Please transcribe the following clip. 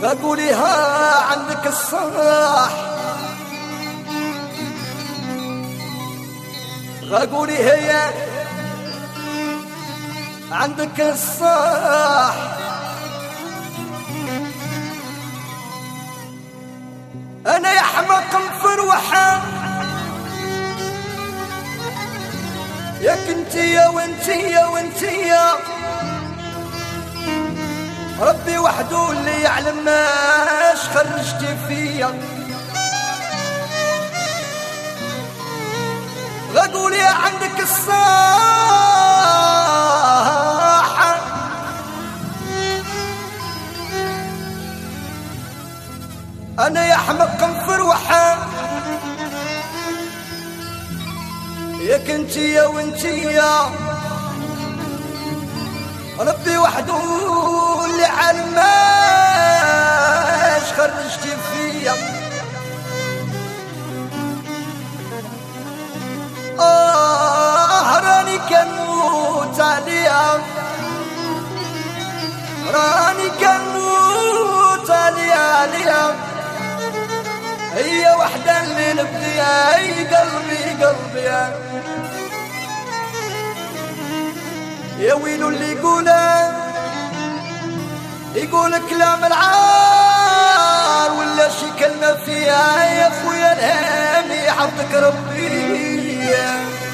فقوليها عندك الصلاح، فقولي هي عندك الصلاح. انا يا حماق مفروحة يا كنتيا وانتيا وانتيا، ربي وحده اللي يعلم ماش خرجتي فيا. غقولي عندك الصاحة، انا يا حمق مفروحة يا كنتيا وانتيا، ربي وحده اللي علم ماش خرجتي فيا. راني كنموت عليها، راني كنموت عليها، هي وحدة اللي نبغيها، هي قلبي قلبي يا ويلو اللي يقول كلام العار ولا شي كلمة فيها. يا خويا الهامي حطك ربي